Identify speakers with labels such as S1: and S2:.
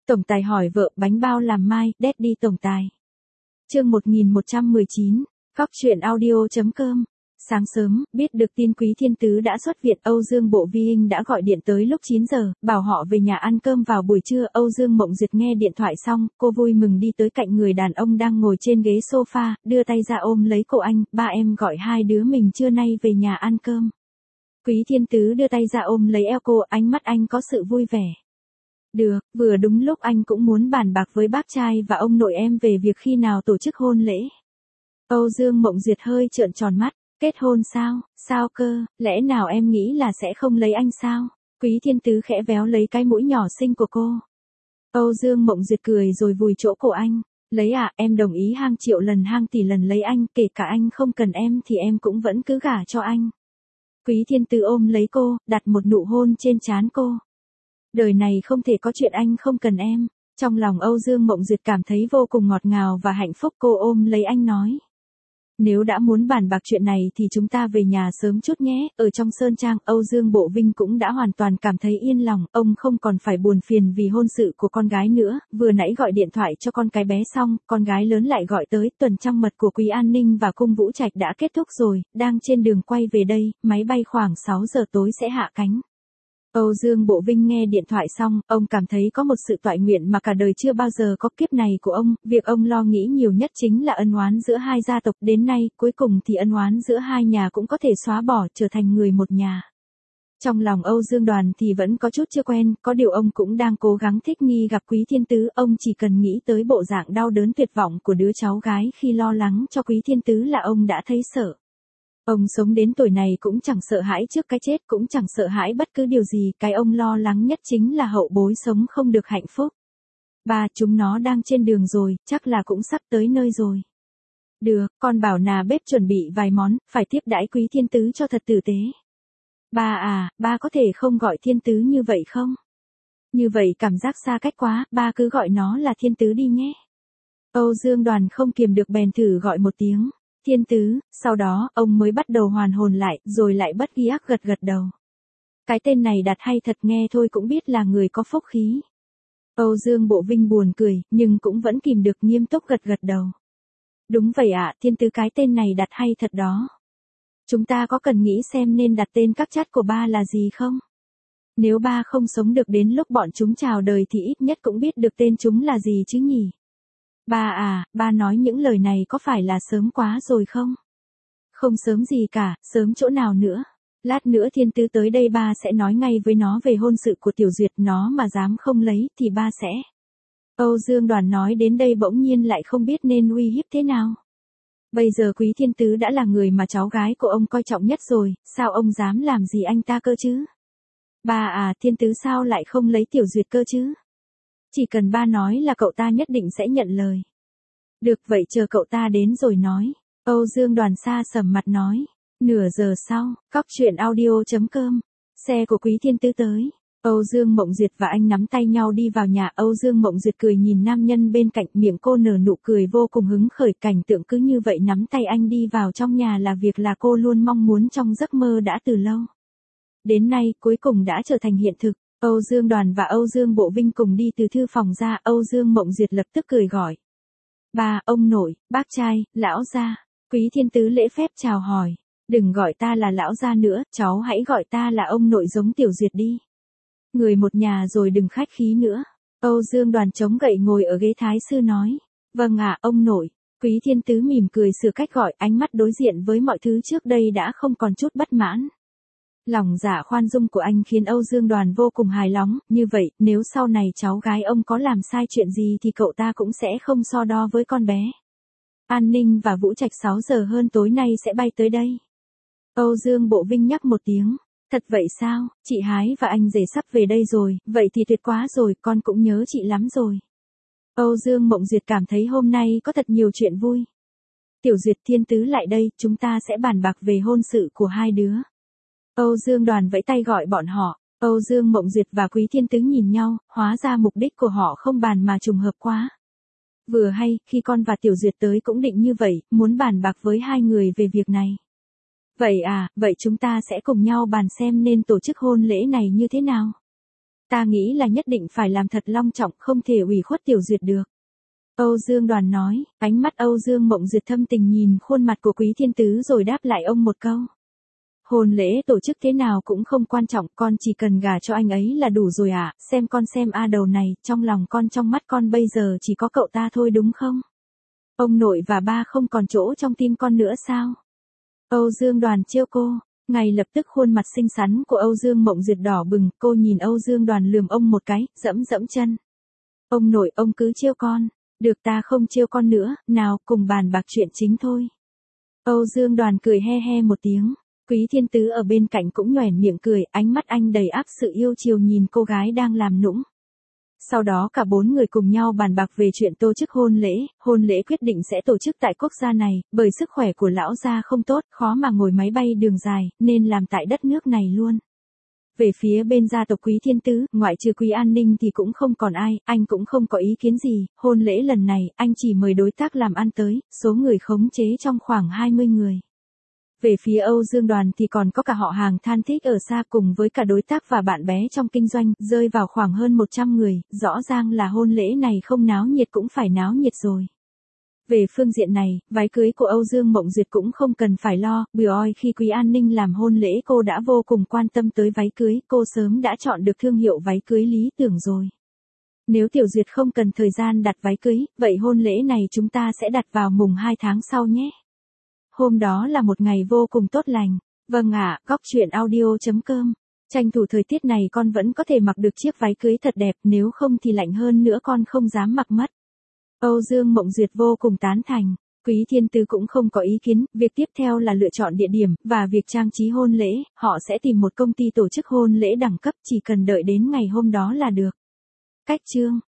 S1: Tổng tài hỏi vợ bánh bao làm mai, Daddy tổng tài. Chương 1119, Cóc truyện audio.com. Sáng sớm, biết được tin Quý Thiên Tứ đã xuất viện, Âu Dương Bộ Vi Hinh đã gọi điện tới lúc 9 giờ, bảo họ về nhà ăn cơm vào buổi trưa. Âu Dương Mộng Duyệt nghe điện thoại xong, cô vui mừng đi tới cạnh người đàn ông đang ngồi trên ghế sofa, đưa tay ra ôm lấy cổ anh, ba em gọi hai đứa mình trưa nay về nhà ăn cơm. Quý Thiên Tứ đưa tay ra ôm lấy eo cô, ánh mắt anh có sự vui vẻ. Được, vừa đúng lúc anh cũng muốn bàn bạc với bác trai và ông nội em về việc khi nào tổ chức hôn lễ. Âu Dương Mộng Duyệt hơi trợn tròn mắt, kết hôn sao, sao cơ, lẽ nào em nghĩ là sẽ không lấy anh sao? Quý Thiên Tứ khẽ véo lấy cái mũi nhỏ xinh của cô. Âu Dương Mộng Duyệt cười rồi vùi chỗ cổ anh, lấy à, em đồng ý hàng triệu lần hàng tỷ lần lấy anh, kể cả anh không cần em thì em cũng vẫn cứ gả cho anh. Quý Thiên Tứ ôm lấy cô, đặt một nụ hôn trên trán cô. Đời này không thể có chuyện anh không cần em. Trong lòng Âu Dương Mộng Duyệt cảm thấy vô cùng ngọt ngào và hạnh phúc, cô ôm lấy anh nói. Nếu đã muốn bàn bạc chuyện này thì chúng ta về nhà sớm chút nhé. Ở trong Sơn Trang, Âu Dương Bộ Vinh cũng đã hoàn toàn cảm thấy yên lòng, ông không còn phải buồn phiền vì hôn sự của con gái nữa. Vừa nãy gọi điện thoại cho con cái bé xong, con gái lớn lại gọi tới, tuần trăng mật của Quý An Ninh và Cung Vũ Trạch đã kết thúc rồi, đang trên đường quay về đây, máy bay khoảng 6 giờ tối sẽ hạ cánh. Âu Dương Bộ Vinh nghe điện thoại xong, ông cảm thấy có một sự toại nguyện mà cả đời chưa bao giờ có. Kiếp này của ông, việc ông lo nghĩ nhiều nhất chính là ân oán giữa hai gia tộc. Đến nay, cuối cùng thì ân oán giữa hai nhà cũng có thể xóa bỏ, trở thành người một nhà. Trong lòng Âu Dương Đoàn thì vẫn có chút chưa quen, có điều ông cũng đang cố gắng thích nghi gặp Quý Thiên Tứ. Ông chỉ cần nghĩ tới bộ dạng đau đớn tuyệt vọng của đứa cháu gái khi lo lắng cho Quý Thiên Tứ là ông đã thấy sợ. Ông sống đến tuổi này cũng chẳng sợ hãi trước cái chết, cũng chẳng sợ hãi bất cứ điều gì, cái ông lo lắng nhất chính là hậu bối sống không được hạnh phúc. Ba, chúng nó đang trên đường rồi, chắc là cũng sắp tới nơi rồi. Được, con bảo nà bếp chuẩn bị vài món, phải tiếp đãi Quý Thiên Tứ cho thật tử tế. Ba à, ba có thể không gọi Thiên Tứ như vậy không? Như vậy cảm giác xa cách quá, ba cứ gọi nó là Thiên Tứ đi nhé. Âu Dương Đoàn không kiềm được bèn thử gọi một tiếng. Thiên Tứ, sau đó, ông mới bắt đầu hoàn hồn lại, rồi lại bất giác gật gật đầu. Cái tên này đặt hay thật, nghe thôi cũng biết là người có phúc khí. Âu Dương Bộ Vinh buồn cười, nhưng cũng vẫn kìm được nghiêm túc gật gật đầu. Đúng vậy ạ, Thiên Tứ cái tên này đặt hay thật đó. Chúng ta có cần nghĩ xem nên đặt tên các chắt của ba là gì không? Nếu ba không sống được đến lúc bọn chúng chào đời thì ít nhất cũng biết được tên chúng là gì chứ nhỉ? Ba à, ba nói những lời này có phải là sớm quá rồi không? Không sớm gì cả, sớm chỗ nào nữa. Lát nữa Thiên Tứ tới đây ba sẽ nói ngay với nó về hôn sự của Tiểu Duyệt, nó mà dám không lấy thì ba sẽ. Âu Dương Đoàn nói đến đây bỗng nhiên lại không biết nên uy hiếp thế nào. Bây giờ Quý Thiên Tứ đã là người mà cháu gái của ông coi trọng nhất rồi, sao ông dám làm gì anh ta cơ chứ? Ba à, Thiên Tứ sao lại không lấy Tiểu Duyệt cơ chứ? Chỉ cần ba nói là cậu ta nhất định sẽ nhận lời. Được vậy chờ cậu ta đến rồi nói. Âu Dương Đoàn xa sầm mặt nói. Nửa giờ sau, Cóc truyện audio.com. Xe của Quý Thiên Tứ tới. Âu Dương Mộng Duyệt và anh nắm tay nhau đi vào nhà. Âu Dương Mộng Duyệt cười nhìn nam nhân bên cạnh, miệng cô nở nụ cười vô cùng hứng khởi. Cảnh tượng cứ như vậy nắm tay anh đi vào trong nhà là việc là cô luôn mong muốn trong giấc mơ đã từ lâu. Đến nay cuối cùng đã trở thành hiện thực. Âu Dương Đoàn và Âu Dương Bộ Vinh cùng đi từ thư phòng ra. Âu Dương Mộng Duyệt lập tức cười gọi. Ba, ông nội, bác trai, lão gia. Quý Thiên Tứ lễ phép chào hỏi. Đừng gọi ta là lão gia nữa, cháu hãy gọi ta là ông nội giống Tiểu Duyệt đi. Người một nhà rồi đừng khách khí nữa. Âu Dương Đoàn chống gậy ngồi ở ghế thái sư nói. Vâng ạ, ông nội. Quý Thiên Tứ mỉm cười sửa cách gọi, ánh mắt đối diện với mọi thứ trước đây đã không còn chút bất mãn. Lòng dạ khoan dung của anh khiến Âu Dương Đoàn vô cùng hài lòng, như vậy, nếu sau này cháu gái ông có làm sai chuyện gì thì cậu ta cũng sẽ không so đo với con bé. An Ninh và Vũ Trạch 6 giờ hơn tối nay sẽ bay tới đây. Âu Dương Bộ Vinh nhắc một tiếng. Thật vậy sao, chị Hái và anh rể sắp về đây rồi, vậy thì tuyệt quá rồi, con cũng nhớ chị lắm rồi. Âu Dương Mộng Duyệt cảm thấy hôm nay có thật nhiều chuyện vui. Tiểu Duyệt, Thiên Tứ lại đây, chúng ta sẽ bàn bạc về hôn sự của hai đứa. Âu Dương Đoàn vẫy tay gọi bọn họ. Âu Dương Mộng Duyệt và Quý Thiên Tứ nhìn nhau, hóa ra mục đích của họ không bàn mà trùng hợp quá. Vừa hay, khi con và Tiểu Duyệt tới cũng định như vậy, muốn bàn bạc với hai người về việc này. Vậy à, vậy chúng ta sẽ cùng nhau bàn xem nên tổ chức hôn lễ này như thế nào. Ta nghĩ là nhất định phải làm thật long trọng, không thể ủy khuất Tiểu Duyệt được. Âu Dương Đoàn nói, ánh mắt Âu Dương Mộng Duyệt thâm tình nhìn khuôn mặt của Quý Thiên Tứ rồi đáp lại ông một câu. Hôn lễ tổ chức thế nào cũng không quan trọng, con chỉ cần gả cho anh ấy là đủ rồi ạ, xem con xem a đầu này, trong lòng con trong mắt con bây giờ chỉ có cậu ta thôi đúng không? Ông nội và ba không còn chỗ trong tim con nữa sao? Âu Dương Đoàn trêu cô, ngay lập tức khuôn mặt xinh xắn của Âu Dương Mộng Duyệt đỏ bừng, cô nhìn Âu Dương Đoàn lườm ông một cái, dẫm dẫm chân. Ông nội ông cứ trêu con, được ta không trêu con nữa, nào cùng bàn bạc chuyện chính thôi. Âu Dương Đoàn cười he he một tiếng. Quý Thiên Tứ ở bên cạnh cũng nhoẻn miệng cười, ánh mắt anh đầy áp sự yêu chiều nhìn cô gái đang làm nũng. Sau đó cả bốn người cùng nhau bàn bạc về chuyện tổ chức hôn lễ quyết định sẽ tổ chức tại quốc gia này, bởi sức khỏe của lão gia không tốt, khó mà ngồi máy bay đường dài, nên làm tại đất nước này luôn. Về phía bên gia tộc Quý Thiên Tứ, ngoại trừ Quý An Ninh thì cũng không còn ai, anh cũng không có ý kiến gì, hôn lễ lần này, anh chỉ mời đối tác làm ăn tới, số người khống chế trong khoảng 20 người. Về phía Âu Dương Đoàn thì còn có cả họ hàng thân thích ở xa cùng với cả đối tác và bạn bè trong kinh doanh, rơi vào khoảng hơn 100 người, rõ ràng là hôn lễ này không náo nhiệt cũng phải náo nhiệt rồi. Về phương diện này, váy cưới của Âu Dương Mộng Duyệt cũng không cần phải lo, bởi khi Quý An Ninh làm hôn lễ cô đã vô cùng quan tâm tới váy cưới, cô sớm đã chọn được thương hiệu váy cưới lý tưởng rồi. Nếu Tiểu Duyệt không cần thời gian đặt váy cưới, vậy hôn lễ này chúng ta sẽ đặt vào mùng 2 tháng sau nhé. Hôm đó là một ngày vô cùng tốt lành. Vâng ạ, góc truyện audio.com. Tranh thủ thời tiết này con vẫn có thể mặc được chiếc váy cưới thật đẹp, nếu không thì lạnh hơn nữa con không dám mặc mất. Âu Dương Mộng Duyệt vô cùng tán thành. Quý Thiên Tứ cũng không có ý kiến, việc tiếp theo là lựa chọn địa điểm, và việc trang trí hôn lễ, họ sẽ tìm một công ty tổ chức hôn lễ đẳng cấp, chỉ cần đợi đến ngày hôm đó là được. Cách chương